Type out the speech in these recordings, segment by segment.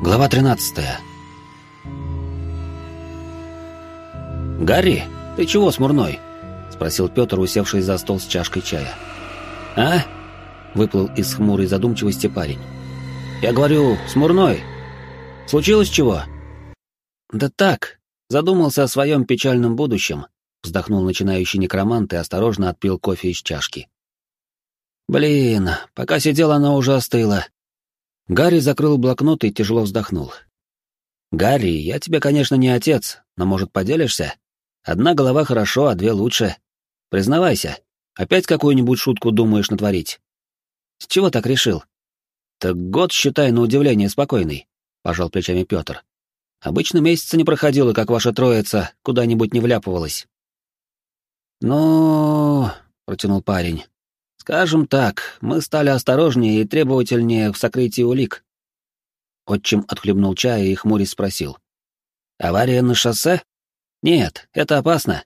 Глава 13. «Гарри, ты чего смурной?» — спросил Пётр, усевший за стол с чашкой чая. «А?» — выплыл из хмурой задумчивости парень. «Я говорю, смурной. Случилось чего?» «Да так, задумался о своем печальном будущем», — вздохнул начинающий некромант и осторожно отпил кофе из чашки. «Блин, пока сидел, оно уже остыло». Гарри закрыл блокнот и тяжело вздохнул. «Гарри, я тебе, конечно, не отец, но, может, поделишься? Одна голова хорошо, а две лучше. Признавайся, опять какую-нибудь шутку думаешь натворить?» «С чего так решил?» «Так год, считай, на удивление спокойный», — пожал плечами Пётр. «Обычно месяца не проходило, как ваша троица куда-нибудь не вляпывалась». «Ну...» — протянул парень. «Скажем так, мы стали осторожнее и требовательнее в сокрытии улик». Отчим отхлебнул чая и хмурясь спросил. «Авария на шоссе? Нет, это опасно.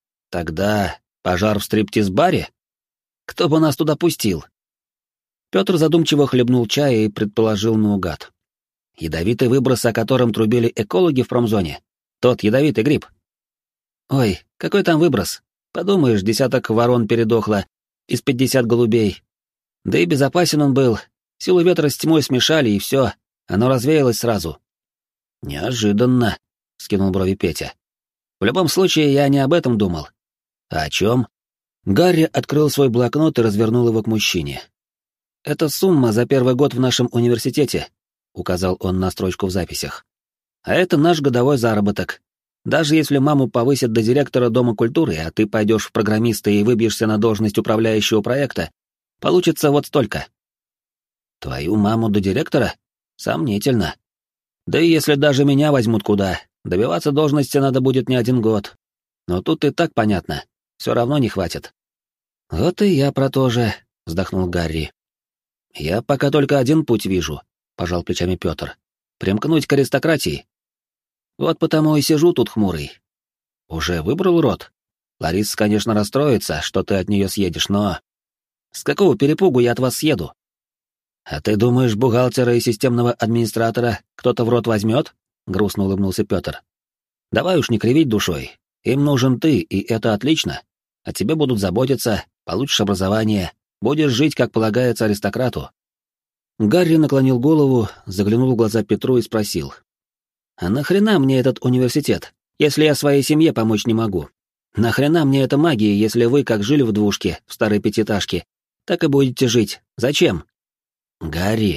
Тогда пожар в стриптиз-баре? Кто бы нас туда пустил?» Пётр задумчиво хлебнул чая и предположил наугад. «Ядовитый выброс, о котором трубили экологи в промзоне? Тот ядовитый гриб». «Ой, какой там выброс? Подумаешь, 10 ворон передохло, из 50 голубей. Да и безопасен он был. Силу ветра с тьмой смешали, и все. Оно развеялось сразу». «Неожиданно», — скинул брови Петя. «В любом случае, я не об этом думал». «А о чем?» Гарри открыл свой блокнот и развернул его к мужчине. «Это сумма за первый год в нашем университете», — указал он на строчку в записях. «А это наш годовой заработок. Даже если маму повысят до директора Дома культуры, а ты пойдешь в программисты и выбьешься на должность управляющего проекта, получится вот столько». «Твою маму до директора? Сомнительно. Да и если даже меня возьмут куда, добиваться должности надо будет не 1 год. Но тут и так понятно, все равно не хватит». «Вот и я про то же», — вздохнул Гарри. «Я пока только один путь вижу», — пожал плечами Пётр. «Примкнуть к аристократии. Вот потому и сижу тут хмурый. Уже выбрал род? Лариса, конечно, расстроится, что ты от нее съедешь, но... С какого перепугу я от вас съеду? А ты думаешь, бухгалтера и системного администратора кто-то в рот возьмет? Грустно улыбнулся Пётр. Давай уж не кривить душой. Им нужен ты, и это отлично. О тебе будут заботиться, получишь образование, будешь жить, как полагается аристократу. Гарри наклонил голову, заглянул в глаза Петру и спросил. «А нахрена мне этот университет, если я своей семье помочь не могу? Нахрена мне эта магия, если вы, как жили в двушке, в старой пятиэтажке, так и будете жить? Зачем?» «Гарри,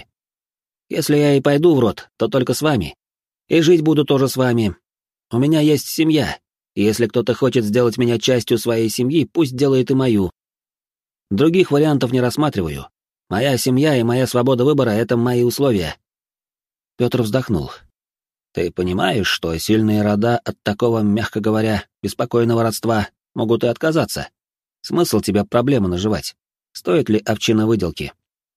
если я и пойду в рот, то только с вами. И жить буду тоже с вами. У меня есть семья, и если кто-то хочет сделать меня частью своей семьи, пусть делает и мою. Других вариантов не рассматриваю. Моя семья и моя свобода выбора — это мои условия». Пётр вздохнул. «Ты понимаешь, что сильные рода от такого, мягко говоря, беспокойного родства могут и отказаться? Смысл тебе проблемы наживать? Стоит ли овчина выделки?»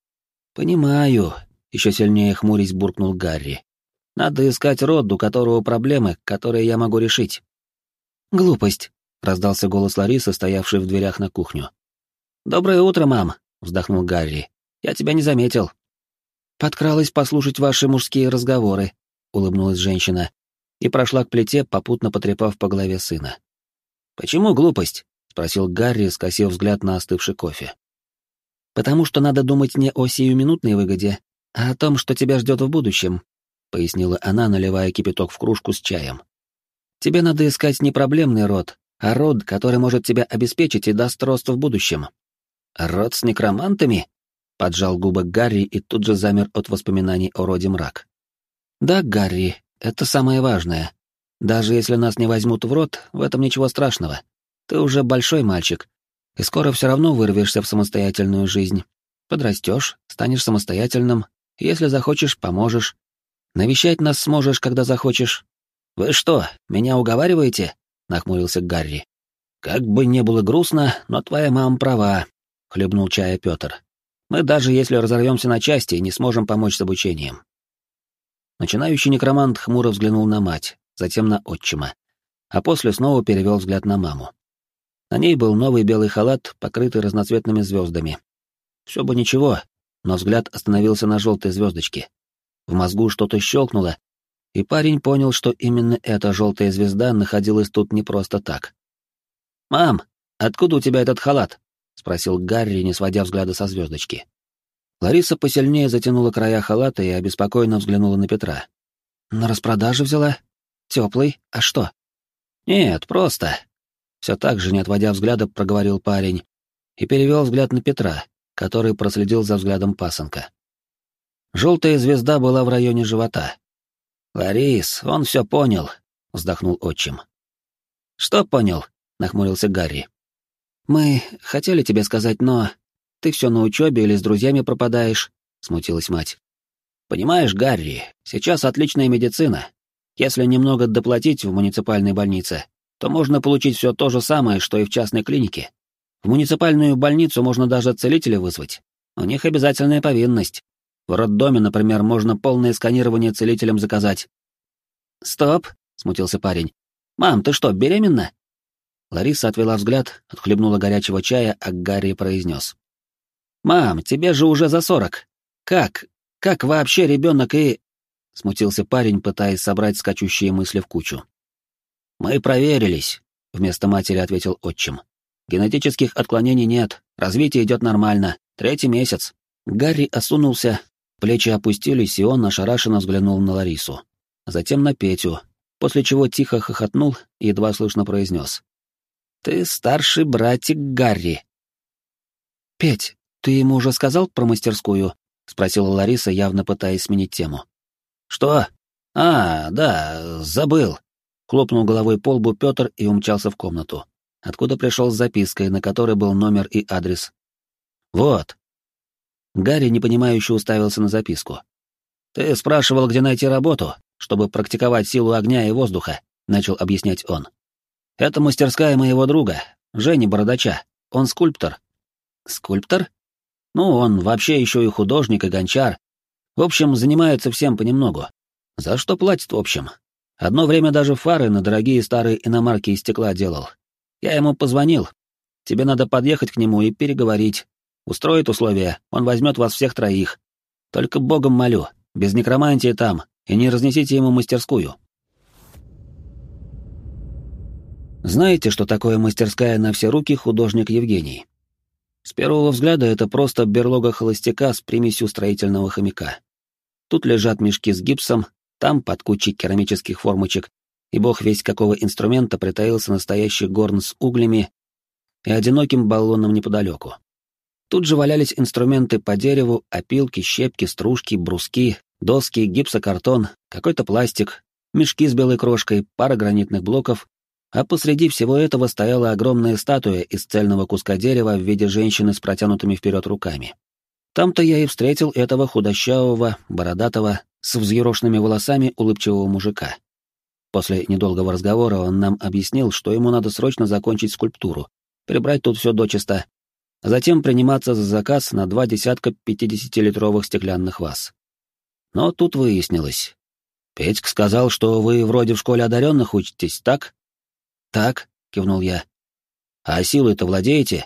«Понимаю», — еще сильнее хмурясь буркнул Гарри. «Надо искать род, у которого проблемы, которые я могу решить». «Глупость», — раздался голос Ларисы, стоявшей в дверях на кухню. «Доброе утро, мам», — вздохнул Гарри. «Я тебя не заметил». «Подкралась послушать ваши мужские разговоры», — улыбнулась женщина и прошла к плите, попутно потрепав по голове сына. «Почему глупость?» — спросил Гарри, скосив взгляд на остывший кофе. «Потому что надо думать не о сиюминутной выгоде, а о том, что тебя ждет в будущем», — пояснила она, наливая кипяток в кружку с чаем. «Тебе надо искать не проблемный род, а род, который может тебя обеспечить и даст рост в будущем». «Род с некромантами?» — поджал губы Гарри и тут же замер от воспоминаний о роде мрак. «Да, Гарри, это самое важное. Даже если нас не возьмут в рот, в этом ничего страшного. Ты уже большой мальчик, и скоро все равно вырвешься в самостоятельную жизнь. Подрастешь, станешь самостоятельным, если захочешь, поможешь. Навещать нас сможешь, когда захочешь». «Вы что, меня уговариваете?» — нахмурился Гарри. «Как бы не было грустно, но твоя мама права», — хлебнул чая Пётр. «Мы даже если разорвемся на части, не сможем помочь с обучением». Начинающий некромант хмуро взглянул на мать, затем на отчима, а после снова перевел взгляд на маму. На ней был новый белый халат, покрытый разноцветными звездами. Все бы ничего, но взгляд остановился на желтой звездочке. В мозгу что-то щелкнуло, и парень понял, что именно эта желтая звезда находилась тут не просто так. «Мам, откуда у тебя этот халат?» — спросил Гарри, не сводя взгляда со звездочки. Лариса посильнее затянула края халата и обеспокоенно взглянула на Петра. «На распродаже взяла? Теплый? А что?» «Нет, просто...» Все так же, не отводя взгляда, проговорил парень и перевел взгляд на Петра, который проследил за взглядом пасынка. Желтая звезда была в районе живота. «Ларис, он все понял», — вздохнул отчим. «Что понял?» — нахмурился Гарри. «Мы хотели тебе сказать, но ты все на учебе или с друзьями пропадаешь», — смутилась мать. «Понимаешь, Гарри, сейчас отличная медицина. Если немного доплатить в муниципальной больнице, то можно получить все то же самое, что и в частной клинике. В муниципальную больницу можно даже целителя вызвать. У них обязательная повинность. В роддоме, например, можно полное сканирование целителям заказать». «Стоп», — смутился парень. «Мам, ты что, беременна?» Лариса отвела взгляд, отхлебнула горячего чая, а Гарри произнес. «Мам, тебе же уже за 40. Как вообще ребенок и...» Смутился парень, пытаясь собрать скачущие мысли в кучу. «Мы проверились», — вместо матери ответил отчим. «Генетических отклонений нет, развитие идет нормально, 3-й месяц». Гарри осунулся, плечи опустились, и он ошарашенно взглянул на Ларису. Затем на Петю, после чего тихо хохотнул и едва слышно произнес. «Ты старший братик Гарри». «Петь, ты ему уже сказал про мастерскую?» — спросила Лариса, явно пытаясь сменить тему. «Что? А, да, забыл». Хлопнул головой по лбу Петр и умчался в комнату, откуда пришел с запиской, на которой был номер и адрес. «Вот». Гарри непонимающе уставился на записку. «Ты спрашивал, где найти работу, чтобы практиковать силу огня и воздуха», — начал объяснять он. «Это мастерская моего друга, Жени Бородача. Он скульптор». «Скульптор?» «Ну, он вообще еще и художник, и гончар. В общем, занимается всем понемногу. За что платит, в общем? Одно время даже фары на дорогие старые иномарки из стекла делал. Я ему позвонил. Тебе надо подъехать к нему и переговорить. Устроит условия, он возьмет вас всех 3. Только богом молю, без некромантии там, и не разнесите ему мастерскую». Знаете, что такое мастерская на все руки художник Евгений? С первого взгляда это просто берлога холостяка с примесью строительного хомяка. Тут лежат мешки с гипсом, там под кучей керамических формочек, и бог весть какого инструмента притаился настоящий горн с углями и одиноким баллоном неподалеку. Тут же валялись инструменты по дереву, опилки, щепки, стружки, бруски, доски, гипсокартон, какой-то пластик, мешки с белой крошкой, пара гранитных блоков, а посреди всего этого стояла огромная статуя из цельного куска дерева в виде женщины с протянутыми вперед руками. Там-то я и встретил этого худощавого, бородатого, с взъерошенными волосами улыбчивого мужика. После недолгого разговора он нам объяснил, что ему надо срочно закончить скульптуру, прибрать тут все дочисто, а затем приниматься за заказ на 2 десятка 50-литровых стеклянных ваз. Но тут выяснилось. Петька сказал, что вы вроде в школе одаренных учитесь, так? Так, кивнул я. А силой-то владеете?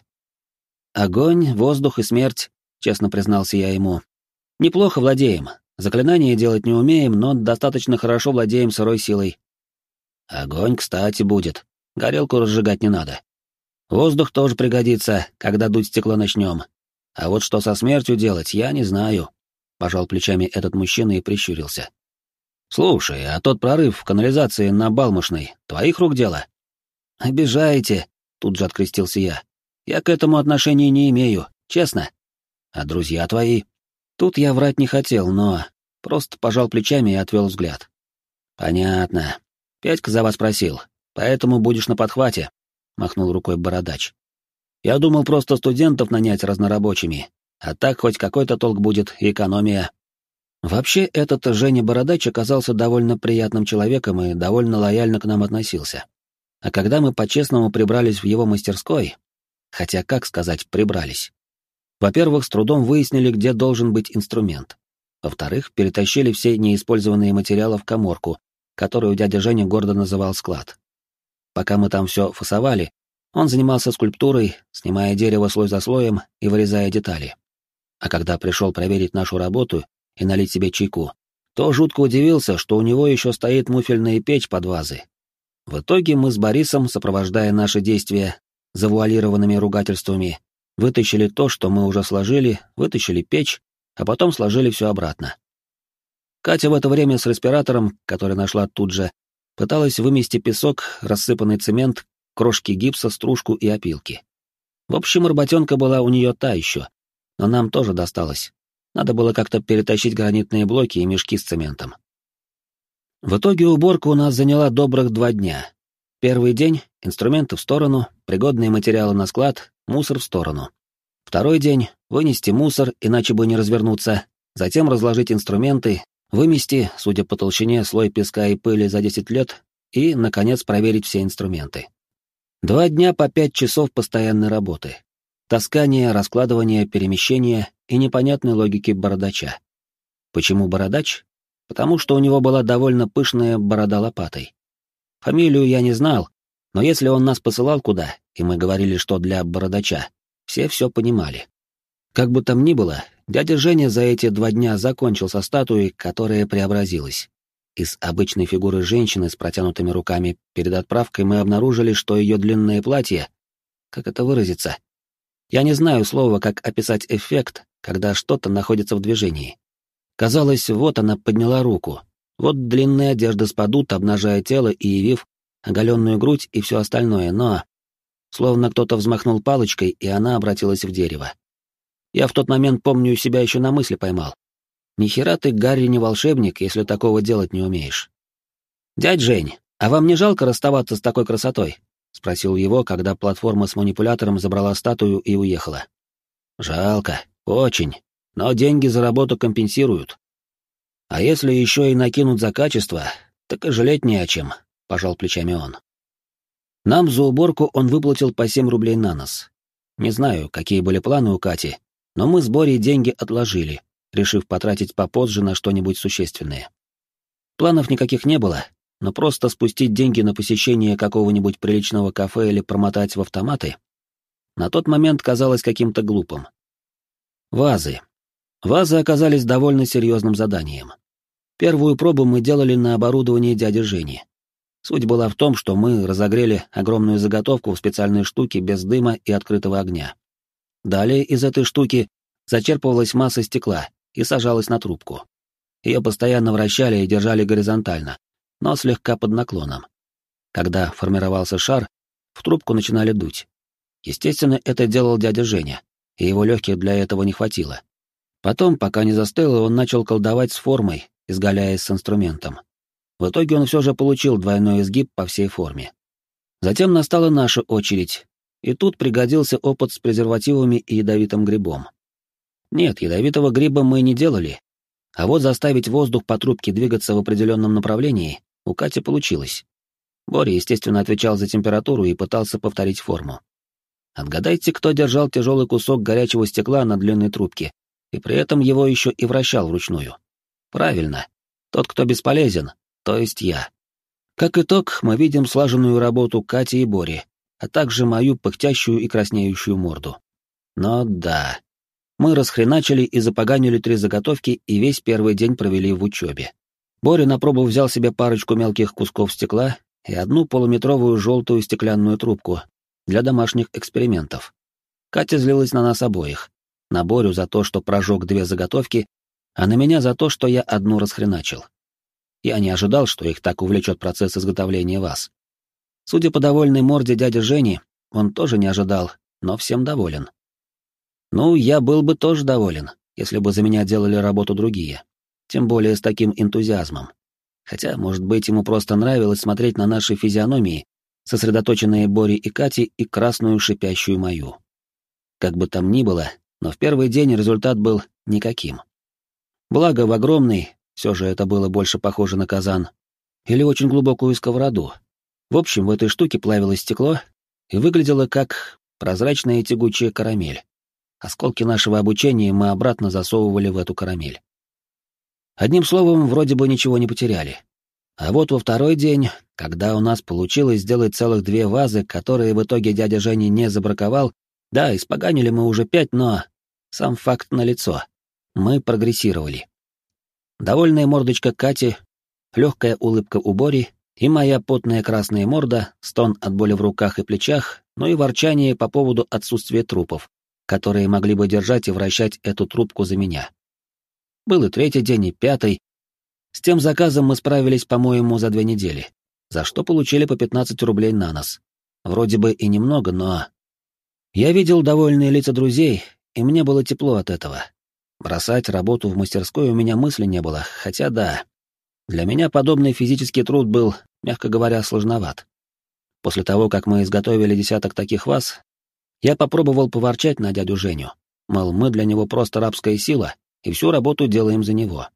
Огонь, воздух и смерть, честно признался я ему. Неплохо владеем. Заклинания делать не умеем, но достаточно хорошо владеем сырой силой. Огонь, кстати, будет. Горелку разжигать не надо. Воздух тоже пригодится, когда дуть стекло начнем. А вот что со смертью делать, я не знаю. Пожал плечами этот мужчина и прищурился. Слушай, а тот прорыв в канализации на Балмошной твоих рук дело? Обижаете, тут же открестился я. Я к этому отношения не имею, честно. А друзья твои? Тут я врать не хотел, но просто пожал плечами и отвел взгляд. Понятно. Петька за вас просил, поэтому будешь на подхвате, махнул рукой бородач. Я думал просто студентов нанять разнорабочими, а так хоть какой-то толк будет и экономия. Вообще, этот Женя Бородач оказался довольно приятным человеком и довольно лояльно к нам относился. А когда мы по-честному прибрались в его мастерской, хотя, как сказать, прибрались. Во-первых, с трудом выяснили, где должен быть инструмент. Во-вторых, перетащили все неиспользованные материалы в каморку, которую дядя Женя гордо называл склад. Пока мы там все фасовали, он занимался скульптурой, снимая дерево слой за слоем и вырезая детали. А когда пришел проверить нашу работу и налить себе чайку, то жутко удивился, что у него еще стоит муфельная печь под вазы. В итоге мы с Борисом, сопровождая наши действия завуалированными ругательствами, вытащили то, что мы уже сложили, вытащили печь, а потом сложили все обратно. Катя в это время с респиратором, который нашла тут же, пыталась вымести песок, рассыпанный цемент, крошки гипса, стружку и опилки. В общем, работенка была у нее та еще, но нам тоже досталось. Надо было как-то перетащить гранитные блоки и мешки с цементом. В итоге уборка у нас заняла добрых 2 дня. Первый день — инструменты в сторону, пригодные материалы на склад, мусор в сторону. Второй день — вынести мусор, иначе бы не развернуться, затем разложить инструменты, вымести, судя по толщине, слой песка и пыли за 10 лет и, наконец, проверить все инструменты. 2 дня по 5 часов постоянной работы. Таскание, раскладывание, перемещение и непонятной логики бородача. Почему бородач? Потому что у него была довольно пышная борода лопатой. Фамилию я не знал, но если он нас посылал куда, и мы говорили, что для бородача, все понимали. Как бы там ни было, дядя Женя за эти 2 дня закончил со статуей, которая преобразилась. Из обычной фигуры женщины с протянутыми руками перед отправкой мы обнаружили, что ее длинное платье... Как это выразиться? Я не знаю слова, как описать эффект, когда что-то находится в движении. Казалось, вот она подняла руку. Вот длинные одежды спадут, обнажая тело и явив оголенную грудь и все остальное, но... Словно кто-то взмахнул палочкой, и она обратилась в дерево. Я в тот момент, помню, себя еще на мысли поймал. Ни хера ты, Гарри, не волшебник, если такого делать не умеешь. «Дядь Жень, а вам не жалко расставаться с такой красотой?» — спросил его, когда платформа с манипулятором забрала статую и уехала. «Жалко, очень. Но деньги за работу компенсируют. А если еще и накинут за качество, так и жалеть не о чем», — пожал плечами он. Нам за уборку он выплатил по 7 рублей на нос. Не знаю, какие были планы у Кати, но мы с Борей деньги отложили, решив потратить попозже на что-нибудь существенное. Планов никаких не было, но просто спустить деньги на посещение какого-нибудь приличного кафе или промотать в автоматы на тот момент казалось каким-то глупым. Вазы. Вазы оказались довольно серьезным заданием. Первую пробу мы делали на оборудовании дяди Жени. Суть была в том, что мы разогрели огромную заготовку в специальной штуке без дыма и открытого огня. Далее из этой штуки зачерпывалась масса стекла и сажалась на трубку. Ее постоянно вращали и держали горизонтально, но слегка под наклоном. Когда формировался шар, в трубку начинали дуть. Естественно, это делал дядя Женя, и его легких для этого не хватило. Потом, пока не застыло, он начал колдовать с формой, изгаляясь с инструментом. В итоге он все же получил двойной изгиб по всей форме. Затем настала наша очередь, и тут пригодился опыт с презервативами и ядовитым грибом. Нет, ядовитого гриба мы не делали, а вот заставить воздух по трубке двигаться в определенном направлении у Кати получилось. Боря, естественно, отвечал за температуру и пытался повторить форму. Отгадайте, кто держал тяжелый кусок горячего стекла на длинной трубке, и при этом его еще и вращал вручную. Правильно, тот, кто бесполезен, то есть я. Как итог, мы видим слаженную работу Кати и Бори, а также мою пыхтящую и краснеющую морду. Но да, мы расхреначили и запоганили 3 заготовки и весь первый день провели в учебе. Боря на пробу взял себе парочку мелких кусков стекла и 1 полуметровую желтую стеклянную трубку для домашних экспериментов. Катя злилась на нас обоих. На Борю за то, что прожег 2 заготовки, а на меня за то, что я 1 расхреначил. Я не ожидал, что их так увлечет процесс изготовления ваз. Судя по довольной морде дяди Жени, он тоже не ожидал, но всем доволен. Ну, я был бы тоже доволен, если бы за меня делали работу другие. Тем более с таким энтузиазмом. Хотя, может быть, ему просто нравилось смотреть на наши физиономии, сосредоточенные Бори и Кати, и красную шипящую мою. Как бы там ни было, но в первый день результат был никаким. Благо в огромный, все же это было больше похоже на казан, или очень глубокую сковороду. В общем, в этой штуке плавилось стекло и выглядело как прозрачная тягучая карамель. Осколки нашего обучения мы обратно засовывали в эту карамель. Одним словом, вроде бы ничего не потеряли. А вот во второй день, когда у нас получилось сделать целых 2 вазы, которые в итоге дядя Женя не забраковал, да, испоганили мы уже 5, но сам факт налицо. Мы прогрессировали. Довольная мордочка Кати, легкая улыбка у Бори и моя потная красная морда, стон от боли в руках и плечах, ну и ворчание по поводу отсутствия трупов, которые могли бы держать и вращать эту трубку за меня. Был и третий день, и пятый. С тем заказом мы справились, по-моему, за 2 недели, за что получили по 15 рублей на нос. Вроде бы и немного, но... Я видел довольные лица друзей, и мне было тепло от этого. Бросать работу в мастерской у меня мысли не было, хотя да. Для меня подобный физический труд был, мягко говоря, сложноват. После того, как мы изготовили 10 таких ваз, я попробовал поворчать на дядю Женю, мол, мы для него просто рабская сила, и всю работу делаем за него.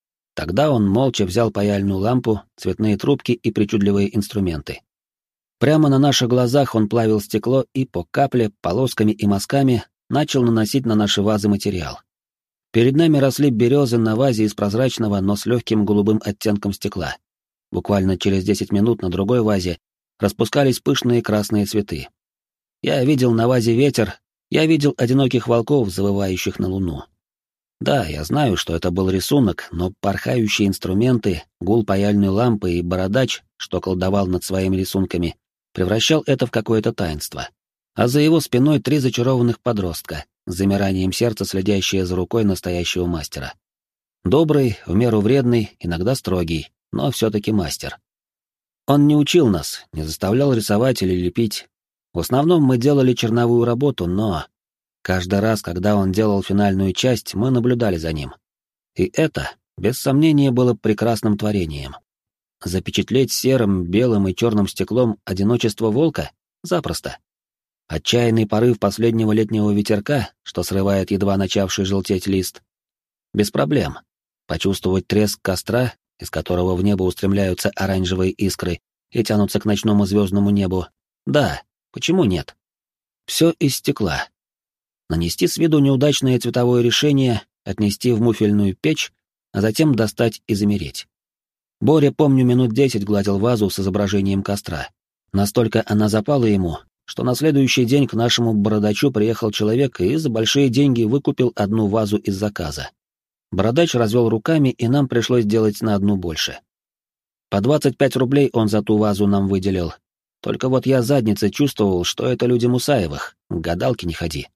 Тогда он молча взял паяльную лампу, цветные трубки и причудливые инструменты. Прямо на наших глазах он плавил стекло и по капле, полосками и мазками начал наносить на наши вазы материал. Перед нами росли березы на вазе из прозрачного, но с легким голубым оттенком стекла. Буквально через 10 минут на другой вазе распускались пышные красные цветы. Я видел на вазе ветер, я видел одиноких волков, завывающих на луну. Да, я знаю, что это был рисунок, но порхающие инструменты, гул паяльной лампы и бородач, что колдовал над своими рисунками, превращал это в какое-то таинство. А за его спиной 3 зачарованных подростка, с замиранием сердца следящие за рукой настоящего мастера. Добрый, в меру вредный, иногда строгий, но все-таки мастер. Он не учил нас, не заставлял рисовать или лепить. В основном мы делали черновую работу, но... Каждый раз, когда он делал финальную часть, мы наблюдали за ним. И это, без сомнения, было прекрасным творением. Запечатлеть серым, белым и черным стеклом одиночество волка? Запросто. Отчаянный порыв последнего летнего ветерка, что срывает едва начавший желтеть лист. Без проблем. Почувствовать треск костра, из которого в небо устремляются оранжевые искры и тянутся к ночному звездному небу. Да, почему нет? Все из стекла. Нанести с виду неудачное цветовое решение, отнести в муфельную печь, а затем достать и замереть. Боря, помню, минут 10 гладил вазу с изображением костра. Настолько она запала ему, что на следующий день к нашему бородачу приехал человек и за большие деньги выкупил 1 вазу из заказа. Бородач развел руками, и нам пришлось делать на 1 больше. По 25 рублей он за ту вазу нам выделил. Только вот я задницей чувствовал, что это люди Мусаевых, к гадалке не ходи.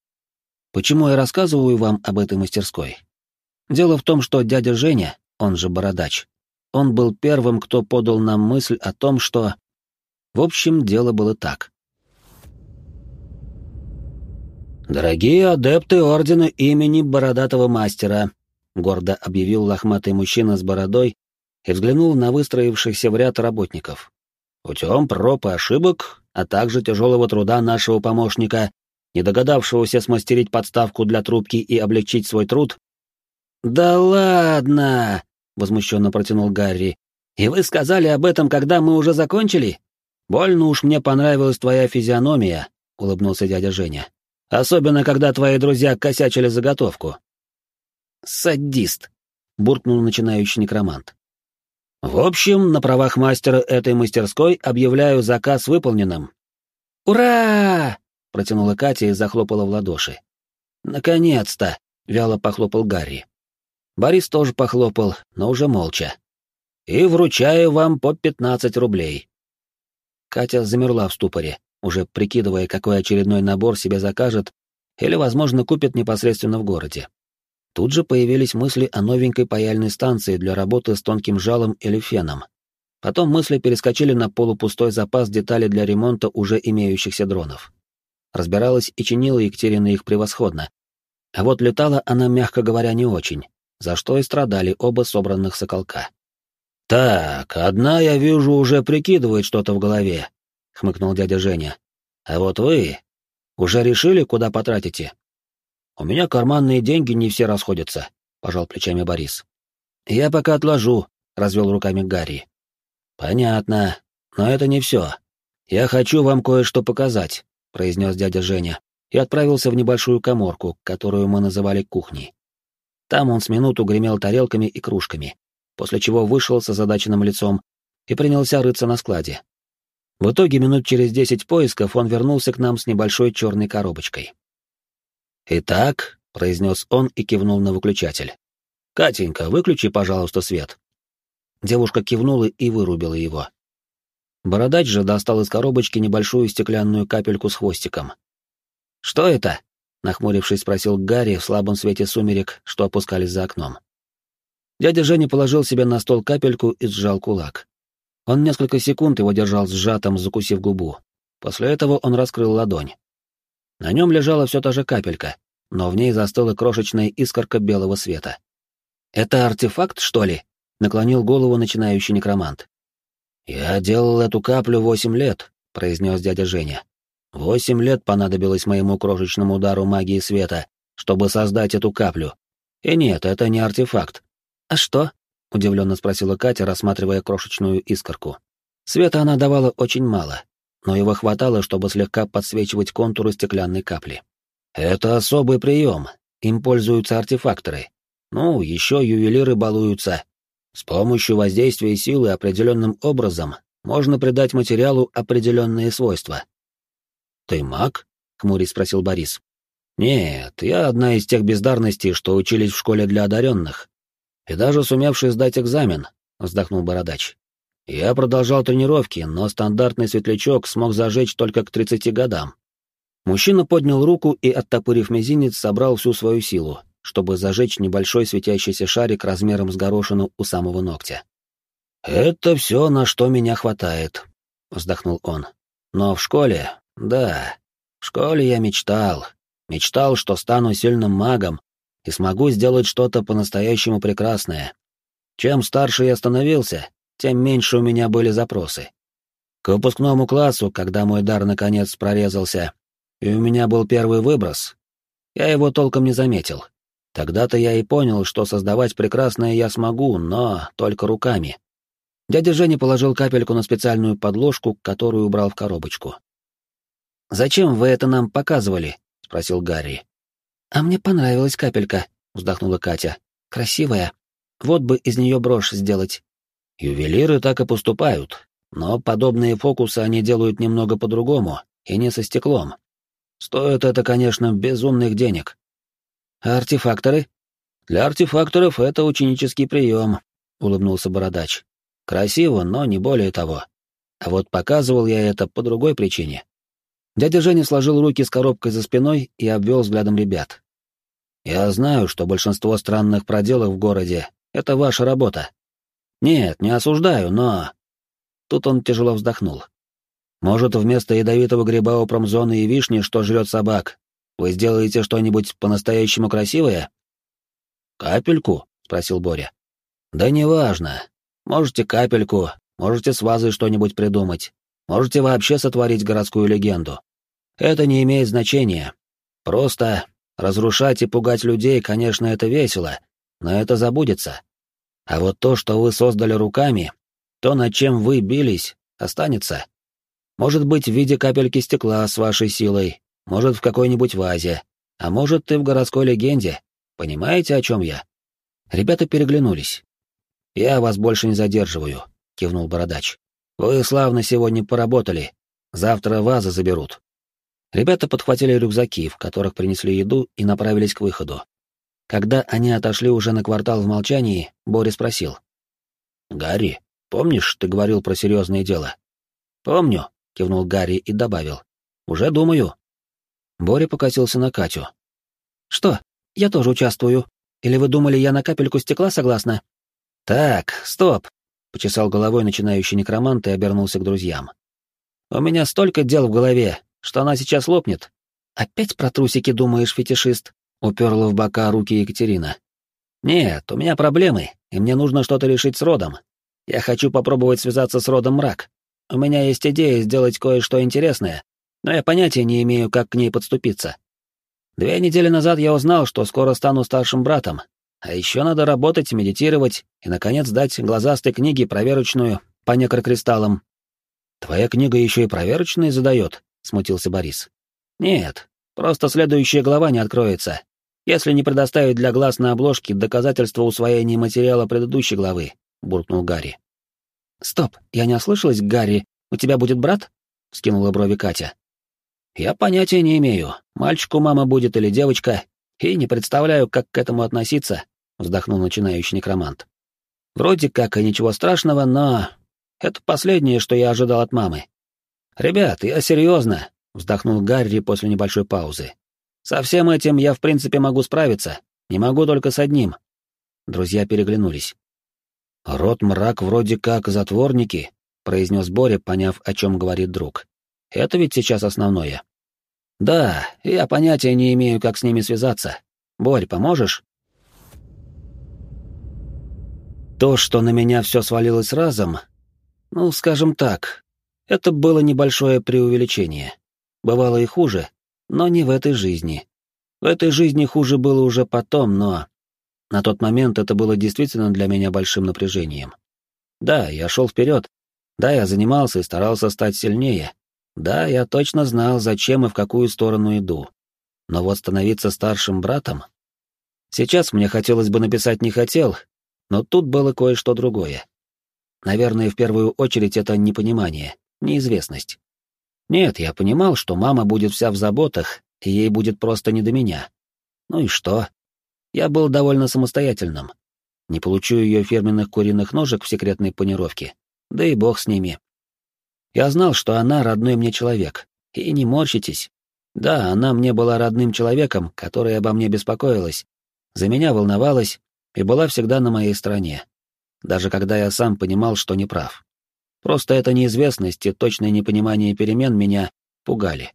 Почему я рассказываю вам об этой мастерской? Дело в том, что дядя Женя, он же Бородач, он был первым, кто подал нам мысль о том, что... В общем, дело было так. «Дорогие адепты Ордена имени Бородатого Мастера», — гордо объявил лохматый мужчина с бородой и взглянул на выстроившихся в ряд работников. «Путем проб и ошибок, а также тяжелого труда нашего помощника, не догадавшегося смастерить подставку для трубки и облегчить свой труд...» «Да ладно!» — возмущенно протянул Гарри. «И вы сказали об этом, когда мы уже закончили? Больно уж мне понравилась твоя физиономия», — улыбнулся дядя Женя. «Особенно, когда твои друзья косячили заготовку». «Садист», — буркнул начинающий некромант. «В общем, на правах мастера этой мастерской объявляю заказ выполненным». «Ура!» — протянула Катя и захлопала в ладоши. «Наконец-то!» — вяло похлопал Гарри. Борис тоже похлопал, но уже молча. «И вручаю вам по 15 рублей». Катя замерла в ступоре, уже прикидывая, какой очередной набор себе закажет или, возможно, купит непосредственно в городе. Тут же появились мысли о новенькой паяльной станции для работы с тонким жалом или феном. Потом мысли перескочили на полупустой запас деталей для ремонта уже имеющихся дронов. Разбиралась и чинила Екатерина их превосходно. А вот летала она, мягко говоря, не очень, за что и страдали оба собранных соколка. «Так, одна, я вижу, уже прикидывает что-то в голове», — хмыкнул дядя Женя. «А вот вы уже решили, куда потратите?» «У меня карманные деньги не все расходятся», — пожал плечами Борис. «Я пока отложу», — развел руками Гарри. «Понятно, но это не все. Я хочу вам кое-что показать», — произнес дядя Женя и отправился в небольшую каморку, которую мы называли кухней. Там он с минуту гремел тарелками и кружками, после чего вышел с озадаченным лицом и принялся рыться на складе. В итоге минут через 10 поисков он вернулся к нам с небольшой черной коробочкой. «Итак», — произнес он и кивнул на выключатель. Катенька, выключи, пожалуйста, свет». Девушка кивнула и вырубила его. Бородач же достал из коробочки небольшую стеклянную капельку с хвостиком. «Что это?» — нахмурившись, спросил Гарри в слабом свете сумерек, что опускались за окном. Дядя Женя положил себе на стол капельку и сжал кулак. Он несколько секунд его держал сжатым, закусив губу. После этого он раскрыл ладонь. На нем лежала все та же капелька, но в ней застыла крошечная искорка белого света. «Это артефакт, что ли?» — наклонил голову начинающий некромант. «Я делал эту каплю 8 лет», — произнес дядя Женя. 8 лет понадобилось моему крошечному удару магии света, чтобы создать эту каплю. И нет, это не артефакт. «А что?» — удивленно спросила Катя, рассматривая крошечную искорку. Света она давала очень мало, но его хватало, чтобы слегка подсвечивать контуры стеклянной капли. «Это особый прием, им пользуются артефакторы. Ну, еще ювелиры балуются. С помощью воздействия силы определенным образом можно придать материалу определенные свойства». «Ты маг?» — хмурясь спросил Борис. «Нет, я одна из тех бездарностей, что учились в школе для одаренных. И даже сумевший сдать экзамен», — вздохнул Бородач. «Я продолжал тренировки, но стандартный светлячок смог зажечь только к 30 годам». Мужчина поднял руку и, оттопырив мизинец, собрал всю свою силу, чтобы зажечь небольшой светящийся шарик размером с горошину у самого ногтя. «Это все, на что меня хватает», — вздохнул он. «Но в школе, да, в школе я мечтал, что стану сильным магом и смогу сделать что-то по-настоящему прекрасное. Чем старше я становился, тем меньше у меня были запросы. К выпускному классу, когда мой дар наконец прорезался, и у меня был первый выброс, я его толком не заметил. Тогда-то я и понял, что создавать прекрасное я смогу, но только руками». Дядя Женя положил капельку на специальную подложку, которую убрал в коробочку. «Зачем вы это нам показывали?» — спросил Гарри. «А мне понравилась капелька», — вздохнула Катя. «Красивая. Вот бы из нее брошь сделать». «Ювелиры так и поступают, но подобные фокусы они делают немного по-другому, и не со стеклом. Стоит это, конечно, безумных денег». «А артефакторы?» «Для артефакторов это ученический прием», — улыбнулся Бородач. «Красиво, но не более того. А вот показывал я это по другой причине». Дядя Женя сложил руки с коробкой за спиной и обвел взглядом ребят. «Я знаю, что большинство странных проделок в городе — это ваша работа. Нет, не осуждаю, но...» Тут он тяжело вздохнул. «Может, вместо ядовитого гриба у промзоны и вишни, что жрет собак, вы сделаете что-нибудь по-настоящему красивое?» «Капельку?» — спросил Боря. «Да неважно. Можете капельку, можете с вазой что-нибудь придумать, можете вообще сотворить городскую легенду. Это не имеет значения. Просто разрушать и пугать людей, конечно, это весело, но это забудется. А вот то, что вы создали руками, то, над чем вы бились, останется. Может быть, в виде капельки стекла с вашей силой, может, в какой-нибудь вазе, а может, и в городской легенде. Понимаете, о чем я?» Ребята переглянулись. «Я вас больше не задерживаю», — кивнул Бородач. «Вы славно сегодня поработали. Завтра вазы заберут». Ребята подхватили рюкзаки, в которых принесли еду, и направились к выходу. Когда они отошли уже на квартал в молчании, Боря спросил. «Гарри, помнишь, ты говорил про серьезное дело?» «Помню», — кивнул Гарри и добавил. «Уже думаю». Боря покосился на Катю. «Что, я тоже участвую? Или вы думали, я на капельку стекла согласна?» «Так, стоп», — почесал головой начинающий некромант и обернулся к друзьям. «У меня столько дел в голове, что она сейчас лопнет». «Опять про трусики думаешь, фетишист?» — уперла в бока руки Екатерина. «Нет, у меня проблемы, и мне нужно что-то решить с родом. Я хочу попробовать связаться с родом Мрак. У меня есть идея сделать кое-что интересное, но я понятия не имею, как к ней подступиться. 2 недели назад я узнал, что скоро стану старшим братом, а еще надо работать, медитировать и, наконец, дать глазастой книге проверочную по некрокристаллам». «Твоя книга еще и проверочные задает?» — смутился Борис. «Нет, просто следующая глава не откроется, если не предоставить для глаз на обложке доказательства усвоения материала предыдущей главы», — буркнул Гарри. «Стоп, я не ослышалась, Гарри, у тебя будет брат?» — скинула брови Катя. «Я понятия не имею, мальчик у мамы будет или девочка, и не представляю, как к этому относиться. — вздохнул начинающий некромант. «Вроде как и ничего страшного, но... Это последнее, что я ожидал от мамы». «Ребят, я серьезно», — вздохнул Гарри после небольшой паузы. «Со всем этим я в принципе могу справиться. Не могу только с одним». Друзья переглянулись. «Род мрак вроде как затворники», — произнес Боря, поняв, о чем говорит друг. «Это ведь сейчас основное». «Да, я понятия не имею, как с ними связаться. Борь, поможешь?» То, что на меня все свалилось разом, ну, скажем так, это было небольшое преувеличение. Бывало и хуже, но не в этой жизни. В этой жизни хуже было уже потом, но... На тот момент это было действительно для меня большим напряжением. Да, я шел вперед. Да, я занимался и старался стать сильнее. Да, я точно знал, зачем и в какую сторону иду. Но вот становиться старшим братом... Сейчас мне хотелось бы написать «не хотел», но тут было кое-что другое. Наверное, в первую очередь это непонимание, неизвестность. Нет, я понимал, что мама будет вся в заботах, и ей будет просто не до меня. Ну и что? Я был довольно самостоятельным. Не получу ее фирменных куриных ножек в секретной панировке. Да и бог с ними. Я знал, что она родной мне человек. И не морщитесь. Да, она мне была родным человеком, который обо мне беспокоилась, за меня волновалась и была всегда на моей стороне. Даже когда я сам понимал, что не прав. Просто эта неизвестность и точное непонимание перемен меня пугали.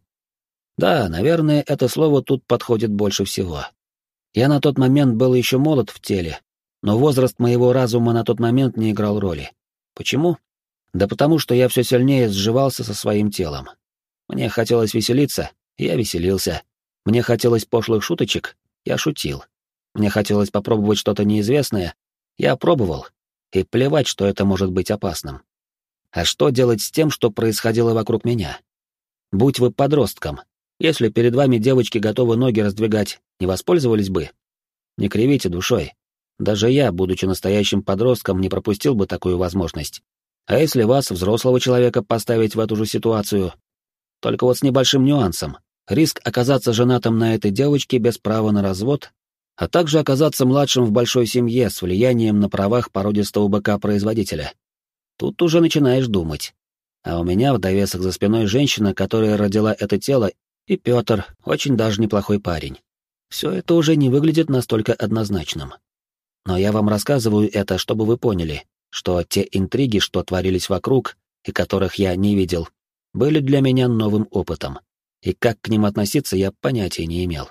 Да, наверное, это слово тут подходит больше всего. Я на тот момент был еще молод в теле, но возраст моего разума на тот момент не играл роли. Почему? Да потому что я все сильнее сживался со своим телом. Мне хотелось веселиться, я веселился. Мне хотелось пошлых шуточек, я шутил. Мне хотелось попробовать что-то неизвестное, я пробовал. И плевать, что это может быть опасным. А что делать с тем, что происходило вокруг меня? Будь вы подростком, если перед вами девочки готовы ноги раздвигать, не воспользовались бы? Не кривите душой. Даже я, будучи настоящим подростком, не пропустил бы такую возможность. А если вас, взрослого человека, поставить в эту же ситуацию? Только вот с небольшим нюансом. Риск оказаться женатым на этой девочке без права на развод, а также оказаться младшим в большой семье с влиянием на правах породистого быка-производителя. Тут уже начинаешь думать. А у меня в довесок за спиной женщина, которая родила это тело, и Петр, очень даже неплохой парень. Все это уже не выглядит настолько однозначным. Но я вам рассказываю это, чтобы вы поняли, что те интриги, что творились вокруг, и которых я не видел, были для меня новым опытом, и как к ним относиться я понятия не имел.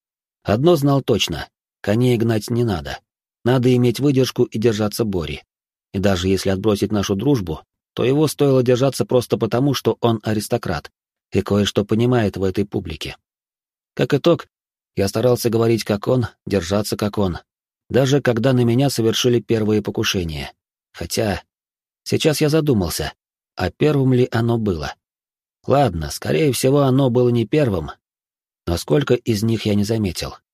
Одно знал точно — коней гнать не надо. Надо иметь выдержку и держаться Бори. И даже если отбросить нашу дружбу, то его стоило держаться просто потому, что он аристократ и кое-что понимает в этой публике. Как итог, я старался говорить как он, держаться как он, даже когда на меня совершили первые покушения. Хотя, сейчас я задумался, а первым ли оно было? Ладно, скорее всего, оно было не первым, но сколько из них я не заметил.